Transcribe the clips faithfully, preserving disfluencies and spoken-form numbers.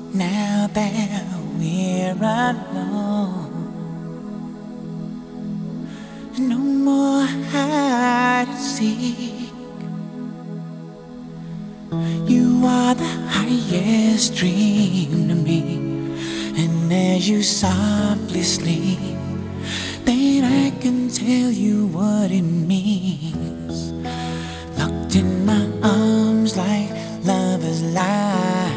Now that we're alone, no more hide and seek. You are the highest dream to me, and as you softly sleep, then I can tell you what it means. Locked in my arms like lovers lie,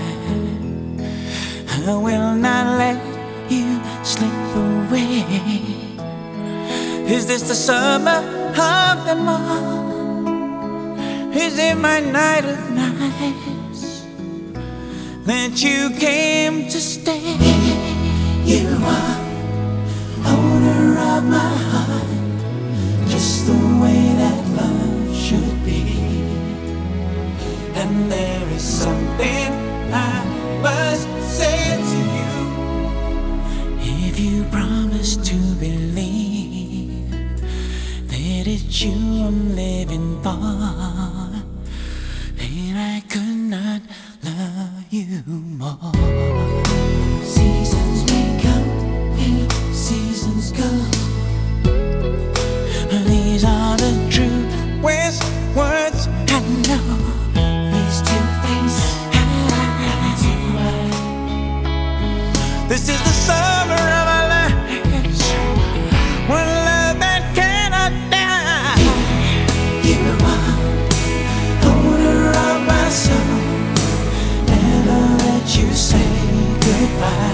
I will not let you slip away. Is this the summer of them all? Is it my night of nights that you came to stay? You are owner of my heart, just the way that love should be. And there is something I must say to you. If you promise to believe that it's you I'm living for, then I could not love you more. Seasons may come and seasons go, these are the truest words I know. Face to face, eye to eye. This is the summer of our lives, one love that cannot die. You are owner of my soul, never let you say goodbye.